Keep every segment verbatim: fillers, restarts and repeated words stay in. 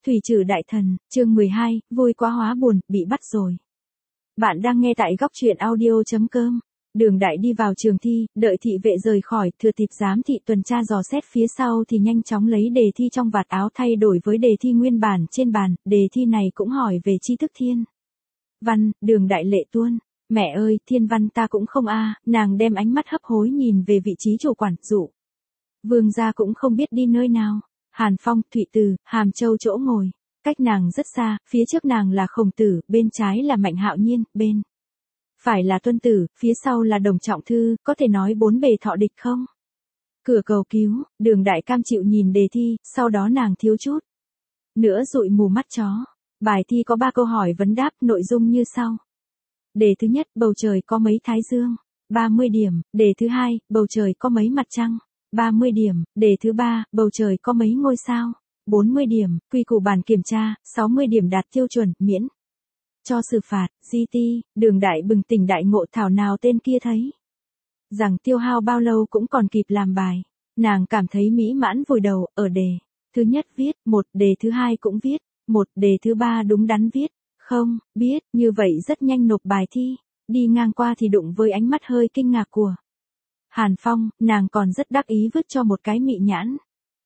Thủy Trử Đại Thần, chương mười hai, vui quá hóa buồn, bị bắt rồi. Bạn đang nghe tại góc truyện audio chấm com. Đường Đại đi vào trường thi, đợi thị vệ rời khỏi, thừa dịp giám thị tuần tra dò xét phía sau thì nhanh chóng lấy đề thi trong vạt áo thay đổi với đề thi nguyên bản trên bàn, đề thi này cũng hỏi về tri thức thiên văn. Đường Đại lệ tuôn. Mẹ ơi, thiên văn ta cũng không a. Nàng đem ánh mắt hấp hối nhìn về vị trí chủ quản, dụ. Vương gia cũng không biết đi nơi nào. Hàn Phong, Thụy Từ, Hàm Châu chỗ ngồi, cách nàng rất xa, phía trước nàng là Khổng Tử, bên trái là Mạnh Hạo Nhiên, bên phải là Tuân Tử, phía sau là Đồng Trọng Thư, có thể nói bốn bề thọ địch không? Cửa cầu cứu, Đường Đại cam chịu nhìn đề thi, sau đó nàng thiếu chút nữa dụi mù mắt chó. Bài thi có ba câu hỏi vấn đáp, nội dung như sau. Đề thứ nhất, bầu trời có mấy thái dương? ba mươi điểm. Đề thứ hai, bầu trời có mấy mặt trăng? ba mươi điểm. Đề thứ ba, bầu trời có mấy ngôi sao? bốn mươi điểm. Quy củ bản kiểm tra, sáu mươi điểm đạt tiêu chuẩn, miễn cho xử phạt. giê tê, Đường Đại bừng tỉnh đại ngộ, thảo nào tên kia thấy rằng tiêu hao bao lâu cũng còn kịp làm bài. Nàng cảm thấy mỹ mãn vùi đầu, ở đề thứ nhất viết, một, đề thứ hai cũng viết, một, đề thứ ba đúng đắn viết, không, biết, như vậy rất nhanh nộp bài thi. Đi ngang qua thì đụng với ánh mắt hơi kinh ngạc của Hàn Phong, nàng còn rất đắc ý vứt cho một cái mị nhãn.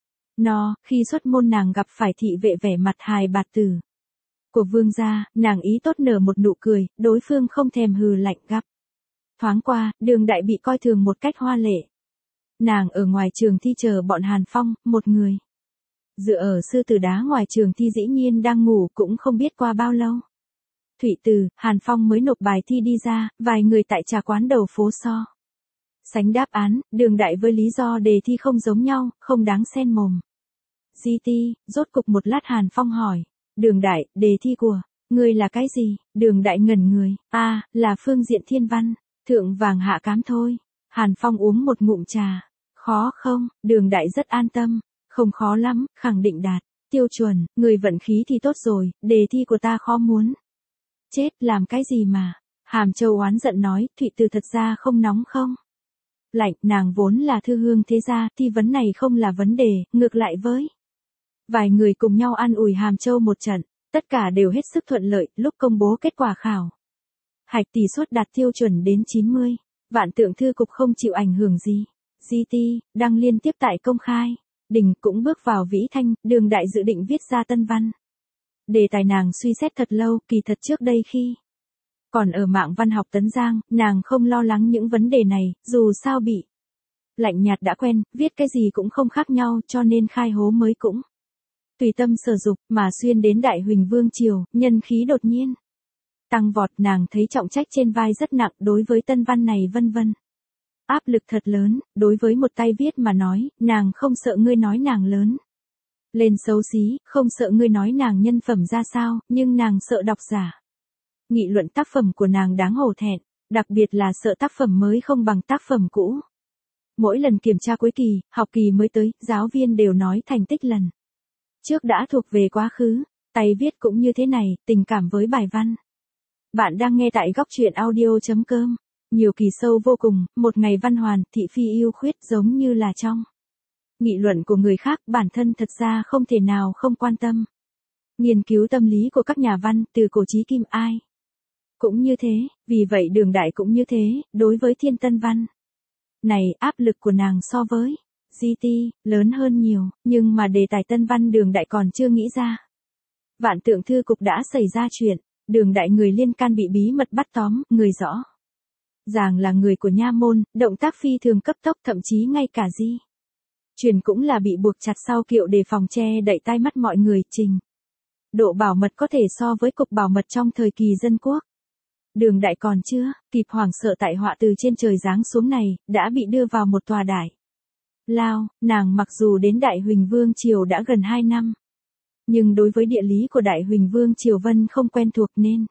No, khi xuất môn nàng gặp phải thị vệ vẻ mặt hài bạt tử của vương gia, nàng ý tốt nở một nụ cười, đối phương không thèm hừ lạnh gặp. Thoáng qua, Đường Đại bị coi thường một cách hoa lệ. Nàng ở ngoài trường thi chờ bọn Hàn Phong, một người dựa ở sư tử đá ngoài trường thi dĩ nhiên đang ngủ, cũng không biết qua bao lâu. Thụy Từ, Hàn Phong mới nộp bài thi đi ra, vài người tại trà quán đầu phố so sánh đáp án, Đường Đại với lý do đề thi không giống nhau, không đáng xen mồm. giê tê, rốt cục một lát Hàn Phong hỏi. Đường Đại, đề thi của ngươi là cái gì? Đường Đại ngẩn người. A, à, là phương diện thiên văn, thượng vàng hạ cám thôi. Hàn Phong uống một ngụm trà. Khó không? Đường Đại rất an tâm. Không khó lắm, khẳng định đạt tiêu chuẩn, người vận khí thì tốt rồi, đề thi của ta khó muốn chết, làm cái gì mà? Hàm Châu oán giận nói, Thụy Từ thật ra không nóng không? Lạnh, nàng vốn là thư hương thế gia, thi vấn này không là vấn đề, ngược lại với vài người cùng nhau an ủi Hàm Châu một trận, tất cả đều hết sức thuận lợi. Lúc công bố kết quả khảo hạch tỷ suất đạt tiêu chuẩn đến chín mươi, Vạn Tượng Thư cục không chịu ảnh hưởng gì. giê tê, đăng liên tiếp tại công khai Đình cũng bước vào vĩ thanh. Đường Đại dự định viết ra tân văn. Đề tài nàng suy xét thật lâu, kỳ thật trước đây khi còn ở mạng văn học Tấn Giang, nàng không lo lắng những vấn đề này, dù sao bị lạnh nhạt đã quen, viết cái gì cũng không khác nhau, cho nên khai hố mới cũng tùy tâm sở dục, mà xuyên đến Đại Huỳnh Vương triều, nhân khí đột nhiên tăng vọt, nàng thấy trọng trách trên vai rất nặng, đối với tân văn này vân vân. Áp lực thật lớn, đối với một tay viết mà nói, nàng không sợ ngươi nói nàng lớn lên xấu xí, không sợ ngươi nói nàng nhân phẩm ra sao, nhưng nàng sợ độc giả nghị luận tác phẩm của nàng đáng hổ thẹn, đặc biệt là sợ tác phẩm mới không bằng tác phẩm cũ. Mỗi lần kiểm tra cuối kỳ, học kỳ mới tới, giáo viên đều nói thành tích lần trước đã thuộc về quá khứ. Tay viết cũng như thế này, tình cảm với bài văn. Bạn đang nghe tại góc truyện audio chấm com. Nhiều kỳ sâu vô cùng, một ngày văn hoàn, thị phi yêu khuyết, giống như là trong nghị luận của người khác, bản thân thật ra không thể nào không quan tâm. Nghiên cứu tâm lý của các nhà văn, từ cổ chí kim ai cũng như thế, vì vậy Đường Đại cũng như thế, đối với thiên tân văn này, áp lực của nàng so với giê tê lớn hơn nhiều, nhưng mà đề tài tân văn Đường Đại còn chưa nghĩ ra. Vạn Tượng Thư cục đã xảy ra chuyện, Đường Đại người liên can bị bí mật bắt tóm, người rõ ràng là người của nha môn, động tác phi thường cấp tốc, thậm chí ngay cả di truyền cũng là bị buộc chặt sau kiệu để phòng che đậy tai mắt mọi người. Trình độ bảo mật có thể so với cục bảo mật trong thời kỳ dân quốc. Đường Đại còn chưa kịp hoảng sợ tại họa từ trên trời giáng xuống này, đã bị đưa vào một tòa đại lao. Nàng mặc dù đến Đại Huỳnh Vương triều đã gần hai năm, nhưng đối với địa lý của Đại Huỳnh Vương triều Vân không quen thuộc, nên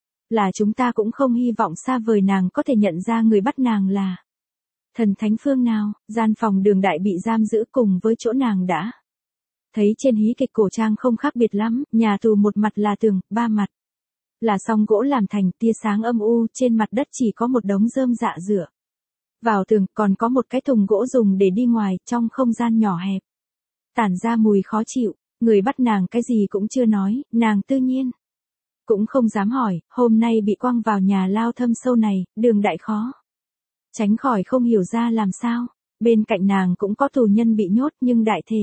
là chúng ta cũng không hy vọng xa vời nàng có thể nhận ra người bắt nàng là thần thánh phương nào. Gian phòng Đường Đại bị giam giữ cùng với chỗ nàng đã thấy trên hí kịch cổ trang không khác biệt lắm, nhà tù một mặt là tường, ba mặt là song gỗ làm thành, tia sáng âm u, trên mặt đất chỉ có một đống rơm rạ dựa vào tường, còn có một cái thùng gỗ dùng để đi ngoài, trong không gian nhỏ hẹp tản ra mùi khó chịu. Người bắt nàng cái gì cũng chưa nói, nàng tự nhiên cũng không dám hỏi, hôm nay bị quăng vào nhà lao thâm sâu này, Đường Đại khó tránh khỏi không hiểu ra làm sao. Bên cạnh nàng cũng có tù nhân bị nhốt nhưng đại thể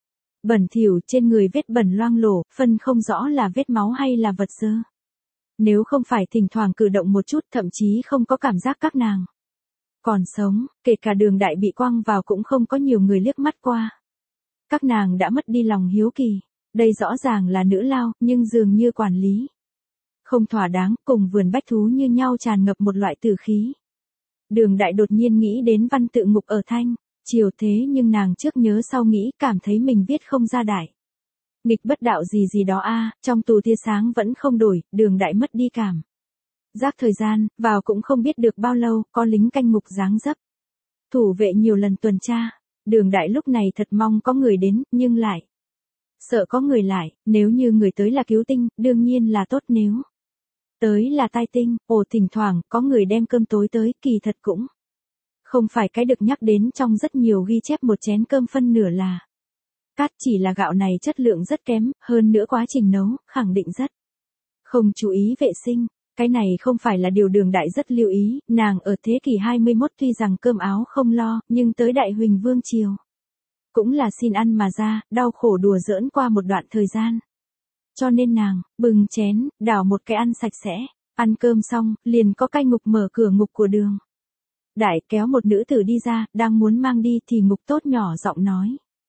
bẩn thỉu, trên người vết bẩn loang lổ, phân không rõ là vết máu hay là vật dơ. Nếu không phải thỉnh thoảng cử động một chút, thậm chí không có cảm giác các nàng còn sống, kể cả Đường Đại bị quăng vào cũng không có nhiều người liếc mắt qua. Các nàng đã mất đi lòng hiếu kỳ. Đây rõ ràng là nữ lao, nhưng dường như quản lý không thỏa đáng, cùng vườn bách thú như nhau tràn ngập một loại tử khí. Đường Đại đột nhiên nghĩ đến văn tự ngục ở Thanh Triều, thế nhưng nàng trước nhớ sau nghĩ, cảm thấy mình viết không ra đại nghịch bất đạo gì gì đó a. Trong tù tia sáng vẫn không đổi, Đường Đại mất đi cảm giác thời gian, vào cũng không biết được bao lâu, có lính canh ngục dáng dấp thủ vệ nhiều lần tuần tra. Đường Đại lúc này thật mong có người đến, nhưng lại sợ có người lại, nếu như người tới là cứu tinh, đương nhiên là tốt, nếu tới là tai tinh, ồ thỉnh thoảng có người đem cơm tối tới, kỳ thật cũng không phải cái được nhắc đến trong rất nhiều ghi chép, một chén cơm phân nửa là cát, chỉ là gạo này chất lượng rất kém, hơn nữa quá trình nấu, khẳng định rất không chú ý vệ sinh. Cái này không phải là điều Đường Đại rất lưu ý, nàng ở thế kỷ hai mươi mốt tuy rằng cơm áo không lo, nhưng tới Đại Huỳnh Vương Triều cũng là xin ăn mà ra, đau khổ đùa giỡn qua một đoạn thời gian. Cho nên nàng, bừng chén, đảo một cái ăn sạch sẽ, ăn cơm xong, liền có cai ngục mở cửa ngục của Đường Đại, kéo một nữ tử đi ra, đang muốn mang đi thì ngục tốt nhỏ giọng nói.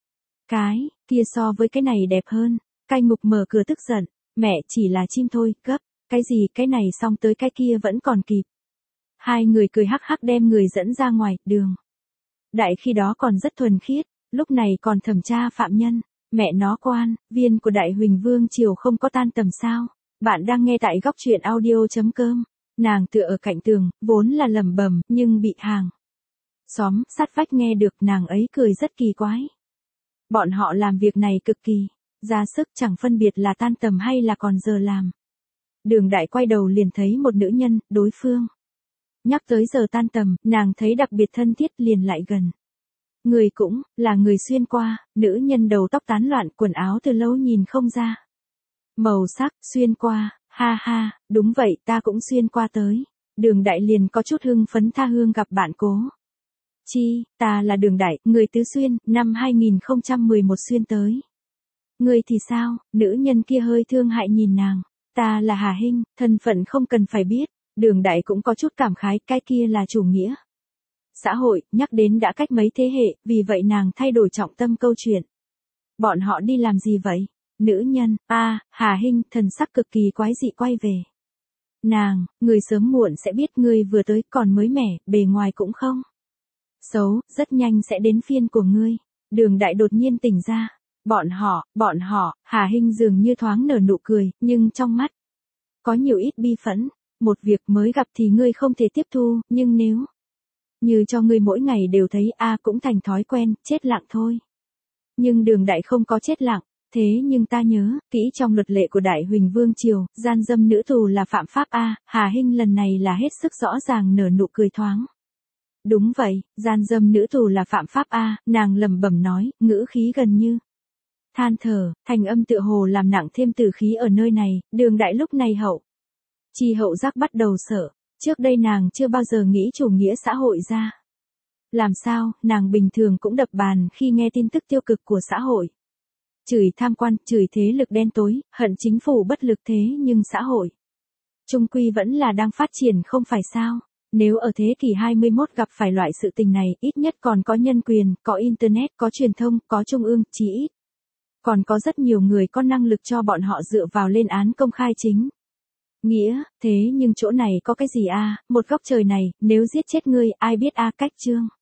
Cái, kia so với cái này đẹp hơn. Cai ngục mở cửa tức giận, mẹ chỉ là chim thôi, gấp, cái gì cái này xong tới cái kia vẫn còn kịp. Hai người cười hắc hắc đem người dẫn ra ngoài, Đường Đại khi đó còn rất thuần khiết, lúc này còn thẩm tra phạm nhân. Mẹ nó quan, viên của Đại Huỳnh Vương Triều không có tan tầm sao. Bạn đang nghe tại góc truyện audio.com. Nàng tựa ở cạnh tường, vốn là lẩm bẩm, nhưng bị hàng xóm sát vách nghe được, nàng ấy cười rất kỳ quái. Bọn họ làm việc này cực kỳ ra sức, chẳng phân biệt là tan tầm hay là còn giờ làm. Đường Đại quay đầu liền thấy một nữ nhân, đối phương nhắc tới giờ tan tầm, nàng thấy đặc biệt thân thiết liền lại gần. Người cũng là người xuyên qua, nữ nhân đầu tóc tán loạn, quần áo từ lâu nhìn không ra màu sắc. Xuyên qua, ha ha, đúng vậy, ta cũng xuyên qua tới. Đường Đại liền có chút hưng phấn, tha hương gặp bạn cố chi, ta là Đường Đại, người Tứ Xuyên, năm hai nghìn không trăm mười một xuyên tới. Người thì sao? Nữ nhân kia hơi thương hại nhìn nàng. Ta là Hà Hinh, thân phận không cần phải biết. Đường Đại cũng có chút cảm khái, cái kia là chủ nghĩa xã hội, nhắc đến đã cách mấy thế hệ, vì vậy nàng thay đổi trọng tâm câu chuyện. Bọn họ đi làm gì vậy? Nữ nhân, a à, Hà Hinh, thần sắc cực kỳ quái dị quay về. Nàng, người sớm muộn sẽ biết, ngươi vừa tới còn mới mẻ, bề ngoài cũng không xấu, rất nhanh sẽ đến phiên của ngươi. Đường Đại đột nhiên tỉnh ra. Bọn họ, bọn họ, Hà Hinh dường như thoáng nở nụ cười, nhưng trong mắt có nhiều ít bi phẫn. Một việc mới gặp thì ngươi không thể tiếp thu, nhưng nếu như cho ngươi mỗi ngày đều thấy a à, cũng thành thói quen, chết lặng thôi. Nhưng Đường Đại không có chết lặng, thế nhưng ta nhớ, kỹ trong luật lệ của Đại Huỳnh Vương Triều, gian dâm nữ tù là phạm pháp a à, Hà Hinh lần này là hết sức rõ ràng nở nụ cười thoáng. Đúng vậy, gian dâm nữ tù là phạm pháp a à, nàng lẩm bẩm nói, ngữ khí gần như than thở, thành âm tựa hồ làm nặng thêm tử khí ở nơi này. Đường Đại lúc này hậu chi hậu giác bắt đầu sợ. Trước đây nàng chưa bao giờ nghĩ chủ nghĩa xã hội ra làm sao, nàng bình thường cũng đập bàn khi nghe tin tức tiêu cực của xã hội. Chửi tham quan, chửi thế lực đen tối, hận chính phủ bất lực, thế nhưng xã hội chung quy vẫn là đang phát triển không phải sao. Nếu ở thế kỷ hai mươi mốt gặp phải loại sự tình này, ít nhất còn có nhân quyền, có internet, có truyền thông, có trung ương, chí ít còn có rất nhiều người có năng lực cho bọn họ dựa vào lên án công khai chính nghĩa. Thế nhưng chỗ này có cái gì a à? Một góc trời này, nếu giết chết ngươi, ai biết a à? Cách chương